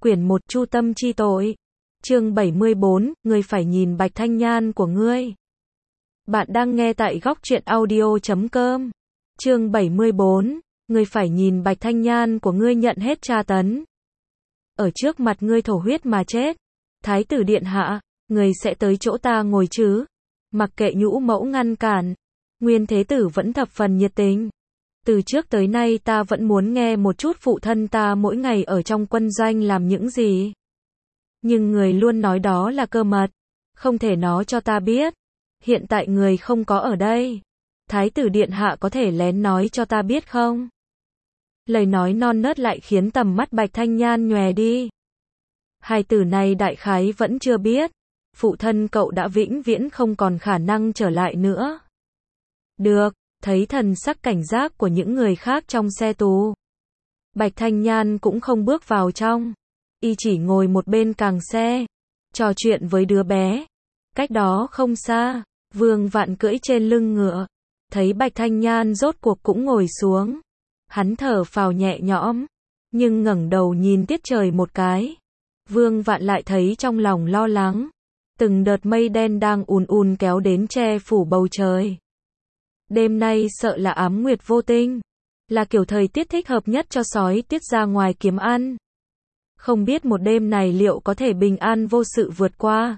Quyển 1 Chu tâm chi tội. Chương 74, người phải nhìn bạch thanh nhan của ngươi. Bạn đang nghe tại góc truyện audio.com. Chương 74, người phải nhìn bạch thanh nhan của ngươi nhận hết tra tấn. Ở trước mặt ngươi thổ huyết mà chết. Thái tử điện hạ, người sẽ tới chỗ ta ngồi chứ? Mặc kệ nhũ mẫu ngăn cản, Nguyên Thế Tử vẫn thập phần nhiệt tình. Từ trước tới nay ta vẫn muốn nghe một chút phụ thân ta mỗi ngày ở trong quân doanh làm những gì. Nhưng người luôn nói đó là cơ mật, không thể nói cho ta biết. Hiện tại người không có ở đây. Thái tử điện hạ có thể lén nói cho ta biết không? Lời nói non nớt lại khiến tầm mắt bạch thanh nhan nhòe đi. Hai từ này đại khái vẫn chưa biết. Phụ thân cậu đã vĩnh viễn không còn khả năng trở lại nữa. Được. Thấy thần sắc cảnh giác của những người khác trong xe tù, bạch thanh nhan cũng không bước vào trong. Y chỉ ngồi một bên càng xe, trò chuyện với đứa bé. Cách đó không xa, Vương Vạn cưỡi trên lưng ngựa. Thấy bạch thanh nhan rốt cuộc cũng ngồi xuống. Hắn thở phào nhẹ nhõm, nhưng ngẩng đầu nhìn tiết trời một cái. Vương Vạn lại thấy trong lòng lo lắng. Từng đợt mây đen đang ùn ùn kéo đến che phủ bầu trời. Đêm nay sợ là ám nguyệt vô tinh, là kiểu thời tiết thích hợp nhất cho sói tiết ra ngoài kiếm ăn. Không biết một đêm này liệu có thể bình an vô sự vượt qua.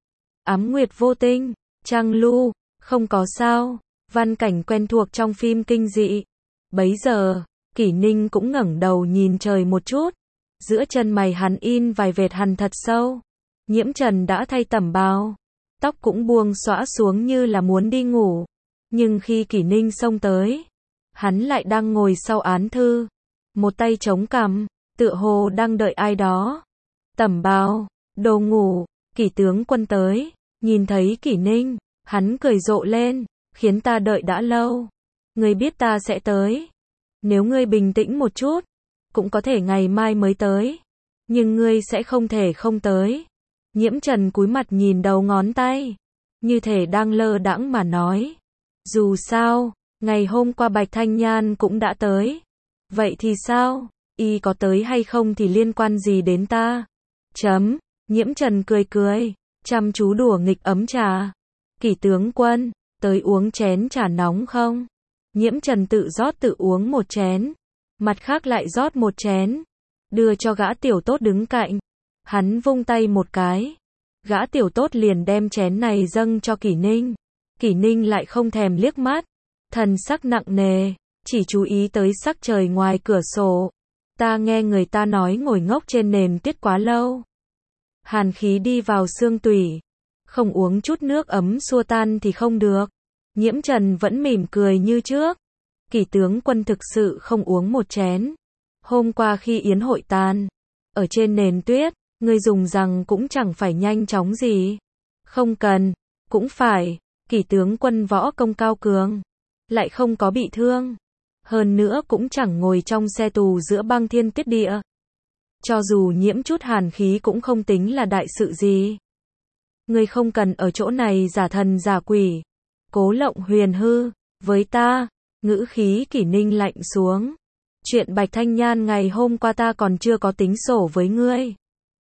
Ám nguyệt vô tinh, trăng lu, không có sao, văn cảnh quen thuộc trong phim kinh dị. Bấy giờ, Kỷ Ninh cũng ngẩng đầu nhìn trời một chút. Giữa chân mày hắn in vài vệt hằn thật sâu. Nhiễm Trần đã thay tẩm bào, tóc cũng buông xõa xuống như là muốn đi ngủ. Nhưng khi Kỷ Ninh xông tới, hắn lại đang ngồi sau án thư, một tay chống cằm, tựa hồ đang đợi ai đó. Tẩm bào, đồ ngủ, Kỷ tướng quân tới, nhìn thấy Kỷ Ninh, hắn cười rộ lên, khiến ta đợi đã lâu. Ngươi biết ta sẽ tới. Nếu ngươi bình tĩnh một chút, cũng có thể ngày mai mới tới. Nhưng ngươi sẽ không thể không tới. Nhiễm Trần cúi mặt nhìn đầu ngón tay, như thể đang lơ đãng mà nói. Dù sao, ngày hôm qua bạch thanh nhan cũng đã tới. Vậy thì sao? Y có tới hay không thì liên quan gì đến ta? Nhiễm Trần cười cười, chăm chú đùa nghịch ấm trà. Kỷ tướng quân, tới uống chén trà nóng không? Nhiễm Trần tự rót tự uống một chén, mặt khác lại rót một chén, đưa cho gã tiểu tốt đứng cạnh. Hắn vung tay một cái, gã tiểu tốt liền đem chén này dâng cho Kỷ Ninh. Kỷ Ninh lại không thèm liếc mắt, thần sắc nặng nề, chỉ chú ý tới sắc trời ngoài cửa sổ. Ta nghe người ta nói ngồi ngốc trên nền tuyết quá lâu, hàn khí đi vào xương tủy, không uống chút nước ấm xua tan thì không được. Nhiễm Trần vẫn mỉm cười như trước. Kỷ tướng quân thực sự không uống một chén. Hôm qua khi yến hội tàn, ở trên nền tuyết, ngươi dùng rằng cũng chẳng phải nhanh chóng gì. Không cần, cũng phải. Kỷ tướng quân võ công cao cường, lại không có bị thương. Hơn nữa cũng chẳng ngồi trong xe tù giữa băng thiên tuyết địa. Cho dù nhiễm chút hàn khí cũng không tính là đại sự gì. Ngươi không cần ở chỗ này giả thần giả quỷ. Cố Lộng Huyền hư, với ta, ngữ khí Kỷ Ninh lạnh xuống. Chuyện bạch thanh nhan ngày hôm qua ta còn chưa có tính sổ với ngươi.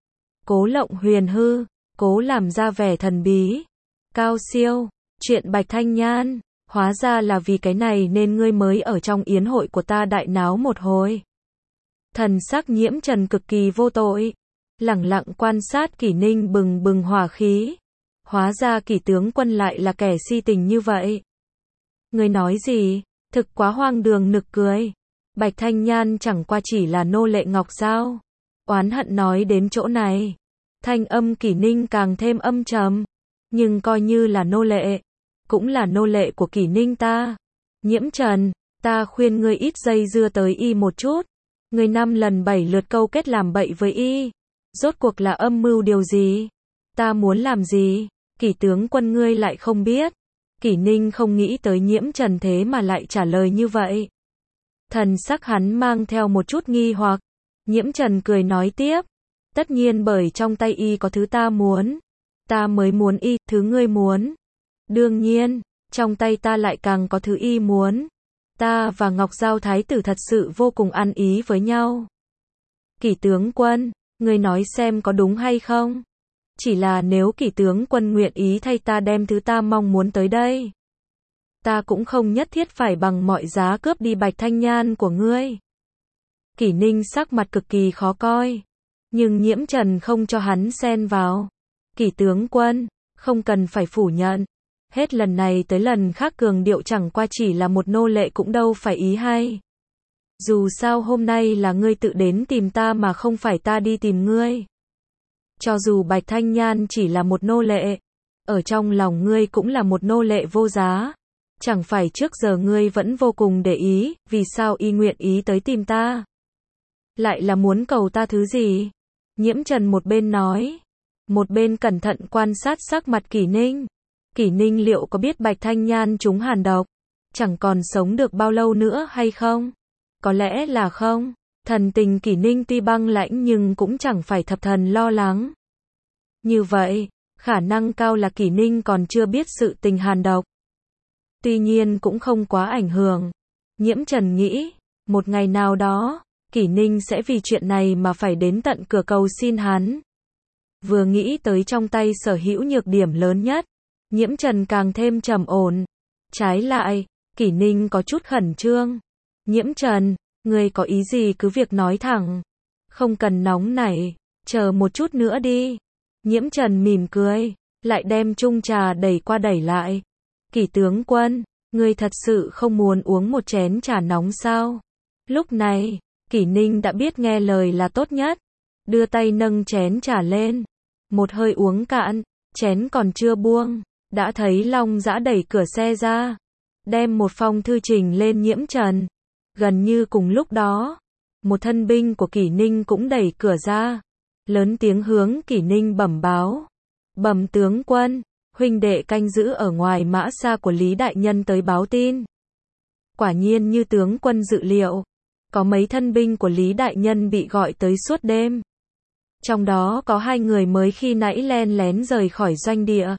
Cố Lộng Huyền hư, cố làm ra vẻ thần bí, cao siêu. Chuyện bạch thanh nhan, hóa ra là vì cái này nên ngươi mới ở trong yến hội của ta đại náo một hồi. Thần sắc Nhiễm Trần cực kỳ vô tội, lẳng lặng quan sát Kỷ Ninh bừng bừng hỏa khí. Hóa ra Kỷ tướng quân lại là kẻ si tình như vậy. Ngươi nói gì? Thực quá hoang đường nực cười. Bạch thanh nhan chẳng qua chỉ là nô lệ ngọc sao? Oán hận nói đến chỗ này, thanh âm Kỷ Ninh càng thêm âm trầm. Nhưng coi như là nô lệ, cũng là nô lệ của Kỷ Ninh ta. Nhiễm Trần, ta khuyên ngươi ít dây dưa tới y một chút. Ngươi 5 lần 7 lượt câu kết làm bậy với y. Rốt cuộc là âm mưu điều gì? Ta muốn làm gì? Kỷ tướng quân ngươi lại không biết. Kỷ Ninh không nghĩ tới Nhiễm Trần thế mà lại trả lời như vậy. Thần sắc hắn mang theo một chút nghi hoặc. Nhiễm Trần cười nói tiếp. Tất nhiên bởi trong tay y có thứ ta muốn. Ta mới muốn y, thứ ngươi muốn. Đương nhiên, trong tay ta lại càng có thứ y muốn. Ta và Ngọc Giao Thái tử thật sự vô cùng ăn ý với nhau. Kỷ tướng quân, Ngươi nói xem có đúng hay không? Chỉ là nếu Kỷ tướng quân nguyện ý thay ta đem thứ ta mong muốn tới đây, ta cũng không nhất thiết phải bằng mọi giá cướp đi Bạch Thanh Nhan của ngươi. Kỷ Ninh sắc mặt cực kỳ khó coi, nhưng Nhiễm Trần không cho hắn xen vào. Kỷ tướng quân, không cần phải phủ nhận. Hết lần này tới lần khác cường điệu chẳng qua chỉ là một nô lệ cũng đâu phải ý hay. Dù sao hôm nay là ngươi tự đến tìm ta mà không phải ta đi tìm ngươi. Cho dù Bạch Thanh Nhan chỉ là một nô lệ, ở trong lòng ngươi cũng là một nô lệ vô giá. Chẳng phải trước giờ ngươi vẫn vô cùng để ý, vì sao y nguyện ý tới tìm ta? Lại là muốn cầu ta thứ gì? Nhiễm Trần một bên nói, một bên cẩn thận quan sát sắc mặt Kỷ Ninh. Kỷ Ninh liệu có biết Bạch Thanh Nhan trúng hàn độc, chẳng còn sống được bao lâu nữa hay không? Có lẽ là không. Thần tình Kỷ Ninh tuy băng lãnh nhưng cũng chẳng phải thập thần lo lắng. Như vậy, khả năng cao là Kỷ Ninh còn chưa biết sự tình hàn độc. Tuy nhiên cũng không quá ảnh hưởng. Nhiễm Trần nghĩ, một ngày nào đó, Kỷ Ninh sẽ vì chuyện này mà phải đến tận cửa cầu xin hắn. Vừa nghĩ tới trong tay sở hữu nhược điểm lớn nhất, Nhiễm Trần càng thêm trầm ổn. Trái lại, Kỷ Ninh có chút khẩn trương. Nhiễm Trần, ngươi có ý gì cứ việc nói thẳng. Không cần nóng nảy, chờ một chút nữa đi. Nhiễm Trần mỉm cười, lại đem chung trà đẩy qua đẩy lại. Kỷ tướng quân, ngươi thật sự không muốn uống một chén trà nóng sao? Lúc này, Kỷ Ninh đã biết nghe lời là tốt nhất. Đưa tay nâng chén trà lên. Một hơi uống cạn, chén còn chưa buông. Đã thấy Long Dã đẩy cửa xe ra. Đem một phong thư trình lên Nhiễm Trần. Gần như cùng lúc đó, một thân binh của Kỷ Ninh cũng đẩy cửa ra. Lớn tiếng hướng Kỷ Ninh bẩm báo. Bẩm tướng quân, huynh đệ canh giữ ở ngoài mã xa của Lý Đại Nhân tới báo tin. Quả nhiên như tướng quân dự liệu, có mấy thân binh của Lý Đại Nhân bị gọi tới suốt đêm. Trong đó có 2 người mới khi nãy len lén rời khỏi doanh địa.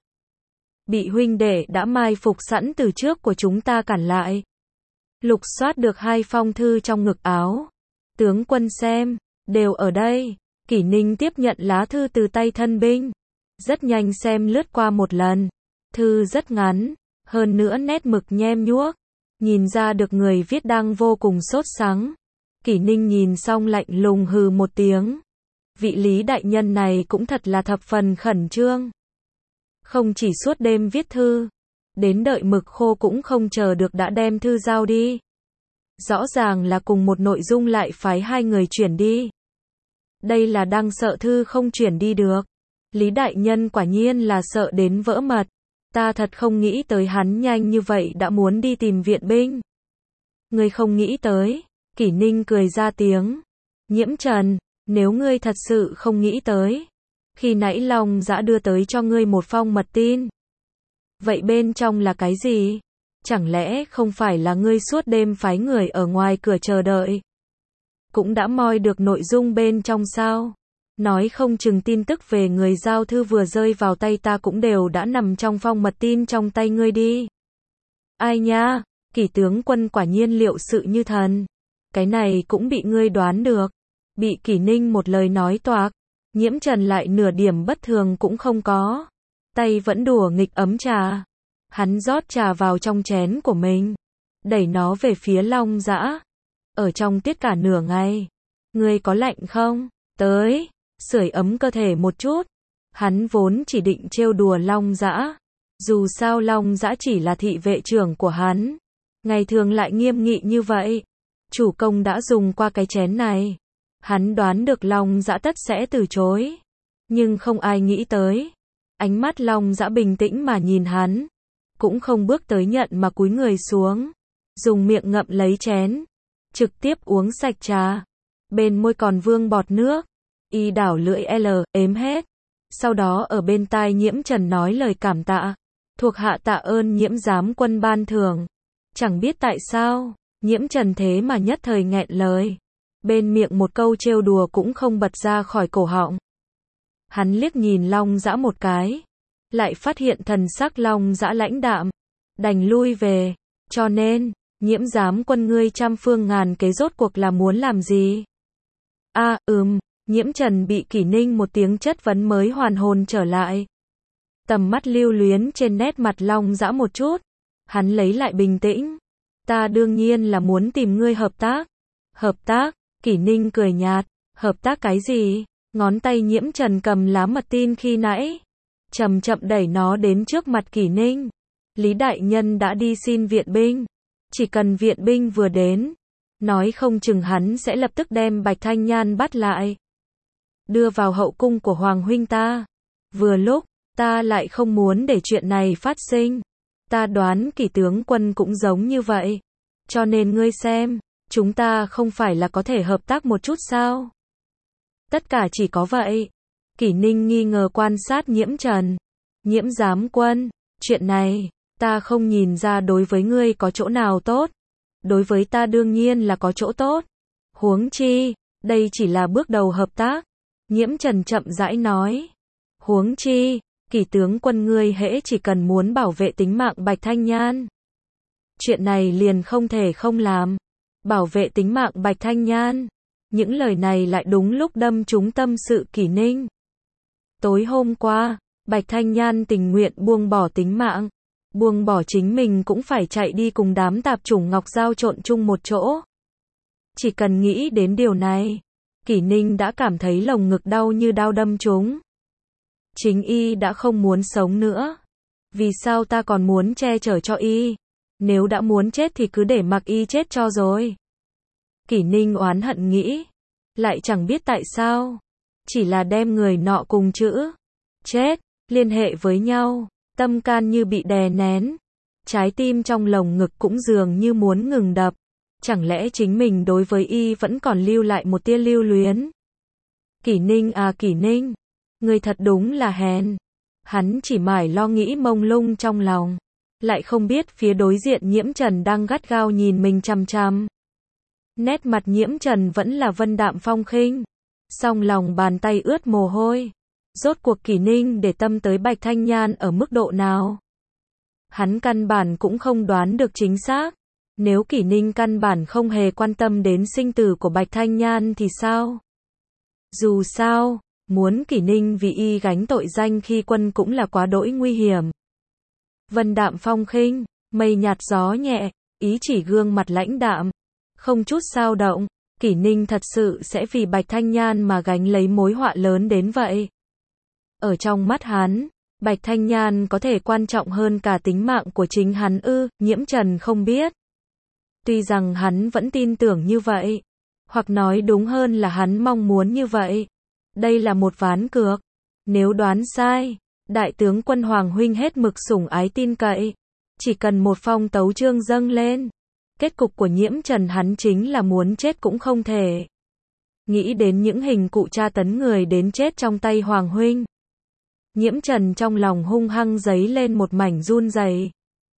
Bị huynh đệ đã mai phục sẵn từ trước của chúng ta cản lại. Lục soát được 2 phong thư trong ngực áo. Tướng quân xem, đều ở đây. Kỷ Ninh tiếp nhận lá thư từ tay thân binh. Rất nhanh xem lướt qua một lần. Thư rất ngắn, hơn nữa nét mực nhem nhuốc. Nhìn ra được người viết đang vô cùng sốt sắng. Kỷ Ninh nhìn xong lạnh lùng hừ một tiếng. Vị Lý Đại Nhân này cũng thật là thập phần khẩn trương. Không chỉ suốt đêm viết thư, đến đợi mực khô cũng không chờ được đã đem thư giao đi. Rõ ràng là cùng một nội dung lại phái 2 người chuyển đi. Đây là đang sợ thư không chuyển đi được. Lý Đại Nhân quả nhiên là sợ đến vỡ mật. Ta thật không nghĩ tới hắn nhanh như vậy đã muốn đi tìm viện binh. Ngươi không nghĩ tới. Kỷ Ninh cười ra tiếng. Nhiễm Trần, nếu ngươi thật sự không nghĩ tới, khi nãy Long Dã đưa tới cho ngươi một phong mật tin. Vậy bên trong là cái gì? Chẳng lẽ không phải là ngươi suốt đêm phái người ở ngoài cửa chờ đợi? Cũng đã moi được nội dung bên trong sao? Nói không chừng tin tức về người giao thư vừa rơi vào tay ta cũng đều đã nằm trong phong mật tin trong tay ngươi đi. Ai nha, Kỷ tướng quân quả nhiên liệu sự như thần. Cái này cũng bị ngươi đoán được. Bị Kỷ Ninh một lời nói toạc. Nhiễm Trần lại nửa điểm bất thường cũng không có. Tay vẫn đùa nghịch ấm trà. Hắn rót trà vào trong chén của mình. Đẩy nó về phía Long Dã. Ở trong tiết cả nửa ngày. Ngươi có lạnh không? Tới, sưởi ấm cơ thể một chút. Hắn vốn chỉ định trêu đùa Long Dã. Dù sao Long Dã chỉ là thị vệ trưởng của hắn. Ngày thường lại nghiêm nghị như vậy. Chủ công đã dùng qua cái chén này. Hắn đoán được Long Dã tất sẽ từ chối. Nhưng không ai nghĩ tới. Ánh mắt Long Dã bình tĩnh mà nhìn hắn. Cũng không bước tới nhận mà cúi người xuống. Dùng miệng ngậm lấy chén. Trực tiếp uống sạch trà. Bên môi còn vương bọt nước. Y đảo lưỡi ếm hết. Sau đó ở bên tai Nhiễm Trần nói lời cảm tạ. Thuộc hạ tạ ơn Nhiễm giám quân ban thưởng. Chẳng biết tại sao, Nhiễm Trần thế mà nhất thời nghẹn lời. Bên miệng một câu trêu đùa cũng không bật ra khỏi cổ họng. Hắn liếc nhìn Long Dã một cái. Lại phát hiện thần sắc Long Dã lãnh đạm. Đành lui về. Cho nên, Nhiễm giám quân ngươi trăm phương ngàn kế rốt cuộc là muốn làm gì? Nhiễm Trần bị Kỷ Ninh một tiếng chất vấn mới hoàn hồn trở lại. Tầm mắt lưu luyến trên nét mặt Long Dã một chút. Hắn lấy lại bình tĩnh. Ta đương nhiên là muốn tìm ngươi hợp tác. Hợp tác? Kỷ Ninh cười nhạt. Hợp tác cái gì? Ngón tay Nhiễm Trần cầm lá mật tin khi nãy. Chậm chậm đẩy nó đến trước mặt Kỷ Ninh. Lý đại nhân đã đi xin viện binh. Chỉ cần viện binh vừa đến, nói không chừng hắn sẽ lập tức đem Bạch Thanh Nhan bắt lại. Đưa vào hậu cung của Hoàng huynh ta. Vừa lúc, ta lại không muốn để chuyện này phát sinh. Ta đoán Kỷ tướng quân cũng giống như vậy. Cho nên ngươi xem, chúng ta không phải là có thể hợp tác một chút sao? Tất cả chỉ có vậy. Kỷ Ninh nghi ngờ quan sát Nhiễm Trần. Nhiễm giám quân, chuyện này, ta không nhìn ra đối với ngươi có chỗ nào tốt. Đối với ta đương nhiên là có chỗ tốt. Huống chi, đây chỉ là bước đầu hợp tác. Nhiễm Trần chậm rãi nói. Huống chi, Kỷ tướng quân ngươi hễ chỉ cần muốn bảo vệ tính mạng Bạch Thanh Nhan. Chuyện này liền không thể không làm. Bảo vệ tính mạng Bạch Thanh Nhan. Những lời này lại đúng lúc đâm trúng tâm sự Kỷ Ninh. Tối hôm qua, Bạch Thanh Nhan tình nguyện buông bỏ tính mạng. Buông bỏ chính mình cũng phải chạy đi cùng đám tạp chủng Ngọc Giao trộn chung một chỗ. Chỉ cần nghĩ đến điều này, Kỷ Ninh đã cảm thấy lồng ngực đau như đao đâm trúng. Chính y đã không muốn sống nữa. Vì sao ta còn muốn che chở cho y? Nếu đã muốn chết thì cứ để mặc y chết cho rồi. Kỷ Ninh oán hận nghĩ. Lại chẳng biết tại sao. Chỉ là đem người nọ cùng chữ chết liên hệ với nhau. Tâm can như bị đè nén. Trái tim trong lồng ngực cũng dường như muốn ngừng đập. Chẳng lẽ chính mình đối với y vẫn còn lưu lại một tia lưu luyến? Kỷ Ninh à Kỷ Ninh, người thật đúng là hèn. Hắn chỉ mải lo nghĩ mông lung trong lòng. Lại không biết phía đối diện Nhiễm Trần đang gắt gao nhìn mình chằm chằm. Nét mặt Nhiễm Trần vẫn là vân đạm phong khinh. Song lòng bàn tay ướt mồ hôi. Rốt cuộc Kỷ Ninh để tâm tới Bạch Thanh Nhan ở mức độ nào? Hắn căn bản cũng không đoán được chính xác. Nếu Kỷ Ninh căn bản không hề quan tâm đến sinh tử của Bạch Thanh Nhan thì sao? Dù sao, muốn Kỷ Ninh vì y gánh tội danh khi quân cũng là quá đỗi nguy hiểm. Vân đạm phong khinh, mây nhạt gió nhẹ, ý chỉ gương mặt lãnh đạm. Không chút xao động, Kỷ Ninh thật sự sẽ vì Bạch Thanh Nhan mà gánh lấy mối họa lớn đến vậy. Ở trong mắt hắn, Bạch Thanh Nhan có thể quan trọng hơn cả tính mạng của chính hắn ư? Nhiễm Trần không biết. Tuy rằng hắn vẫn tin tưởng như vậy, hoặc nói đúng hơn là hắn mong muốn như vậy. Đây là một ván cược. Nếu đoán sai, đại tướng quân Hoàng huynh hết mực sủng ái tin cậy. Chỉ cần một phong tấu chương dâng lên. Kết cục của Nhiễm Trần hắn chính là muốn chết cũng không thể. Nghĩ đến những hình cụ tra tấn người đến chết trong tay Hoàng huynh. Nhiễm Trần trong lòng hung hăng giấy lên một mảnh run rẩy.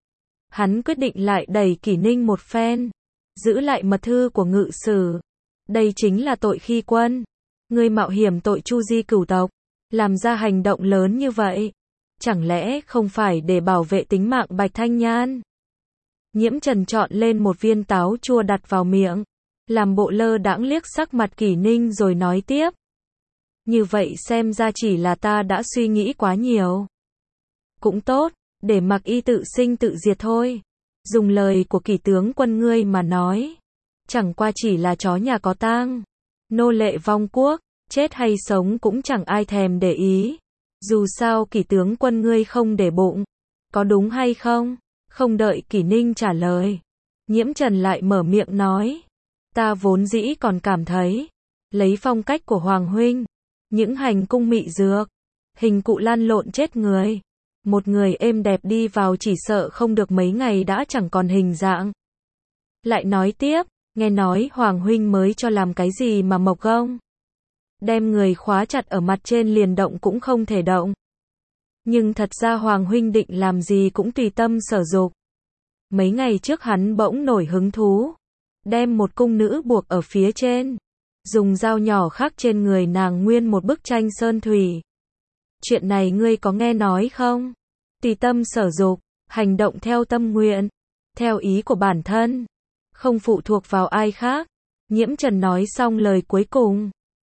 Hắn quyết định lại đẩy Kỷ Ninh một phen. Giữ lại mật thư của ngự sử. Đây chính là tội khi quân. Ngươi mạo hiểm tội chu di cửu tộc. Làm ra hành động lớn như vậy. Chẳng lẽ không phải để bảo vệ tính mạng Bạch Thanh Nhan? Nhiễm Trần chọn lên một viên táo chua đặt vào miệng. Làm bộ lơ đãng liếc sắc mặt Kỷ Ninh rồi nói tiếp. Như vậy xem ra chỉ là ta đã suy nghĩ quá nhiều. Cũng tốt, để mặc y tự sinh tự diệt thôi. Dùng lời của Kỷ tướng quân ngươi mà nói. Chẳng qua chỉ là chó nhà có tang. Nô lệ vong quốc, chết hay sống cũng chẳng ai thèm để ý. Dù sao Kỷ tướng quân ngươi không để bụng. Có đúng hay không? Không đợi Kỷ Ninh trả lời. Nhiễm Trần lại mở miệng nói. Ta vốn dĩ còn cảm thấy. Lấy phong cách của Hoàng huynh. Những hành cung mị dược. Hình cụ lăn lộn chết người. Một người êm đẹp đi vào chỉ sợ không được mấy ngày đã chẳng còn hình dạng. Lại nói tiếp. Nghe nói Hoàng huynh mới cho làm cái gì mà mộc gông. Đem người khóa chặt ở mặt trên liền động cũng không thể động. Nhưng thật ra Hoàng huynh định làm gì cũng tùy tâm sở dục. Mấy ngày trước hắn bỗng nổi hứng thú. Đem một cung nữ buộc ở phía trên. Dùng dao nhỏ khắc trên người nàng nguyên một bức tranh sơn thủy. Chuyện này ngươi có nghe nói không? Tùy tâm sở dục, hành động theo tâm nguyện. Theo ý của bản thân. Không phụ thuộc vào ai khác. Nhiễm Trần nói xong lời cuối cùng.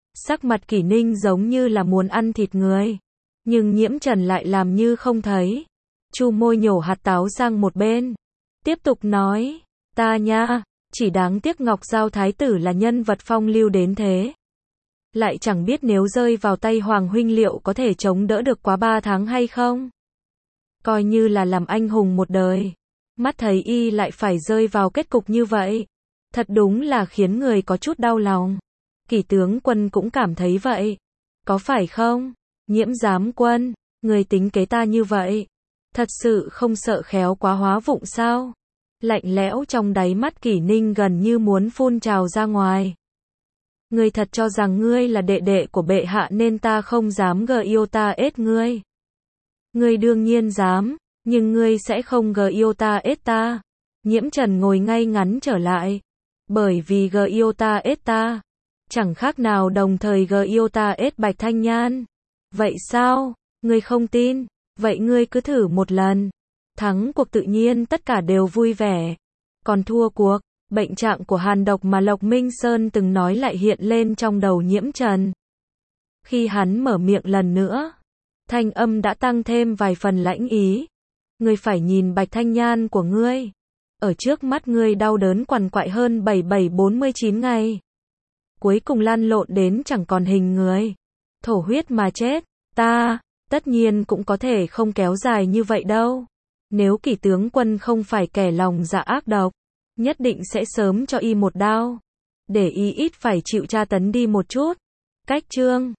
Sắc mặt Kỷ Ninh giống như là muốn ăn thịt người. Nhưng Nhiễm Trần lại làm như không thấy. Chu môi nhổ hạt táo sang một bên. Tiếp tục nói, ta nha, chỉ đáng tiếc Ngọc Giao Thái tử là nhân vật phong lưu đến thế. Lại chẳng biết nếu rơi vào tay Hoàng huynh liệu có thể chống đỡ được quá 3 tháng hay không. Coi như là làm anh hùng một đời. Mắt thấy y lại phải rơi vào kết cục như vậy. Thật đúng là khiến người có chút đau lòng. Kỷ tướng quân cũng cảm thấy vậy. Có phải không? Nhiễm giám quân, người tính kế ta như vậy. Thật sự không sợ khéo quá hóa vụng sao? Lạnh lẽo trong đáy mắt Kỷ Ninh gần như muốn phun trào ra ngoài. Ngươi thật cho rằng ngươi là đệ đệ của bệ hạ nên ta không dám gờ yêu ta ết ngươi. Ngươi đương nhiên dám, nhưng ngươi sẽ không gờ yêu ta ết ta. Nhiễm Trần ngồi ngay ngắn trở lại. Bởi vì gờ yêu ta ết ta, chẳng khác nào đồng thời gờ yêu ta ết Bạch Thanh Nhan. Vậy sao? Ngươi không tin? Vậy ngươi cứ thử một lần. Thắng cuộc tự nhiên tất cả đều vui vẻ. Còn thua cuộc, bệnh trạng của hàn độc mà Lộc Minh Sơn từng nói lại hiện lên trong đầu Nhiễm Trần. Khi hắn mở miệng lần nữa, thanh âm đã tăng thêm vài phần lãnh ý. Ngươi phải nhìn Bạch Thanh Nhan của ngươi. Ở trước mắt ngươi đau đớn quằn quại hơn 7749 ngày. Cuối cùng lăn lộn đến chẳng còn hình người. Thổ huyết mà chết. Ta, tất nhiên cũng có thể không kéo dài như vậy đâu. Nếu Kỷ tướng quân không phải kẻ lòng dạ ác độc, nhất định sẽ sớm cho y một đao. Để y ít phải chịu tra tấn đi một chút. Cách chương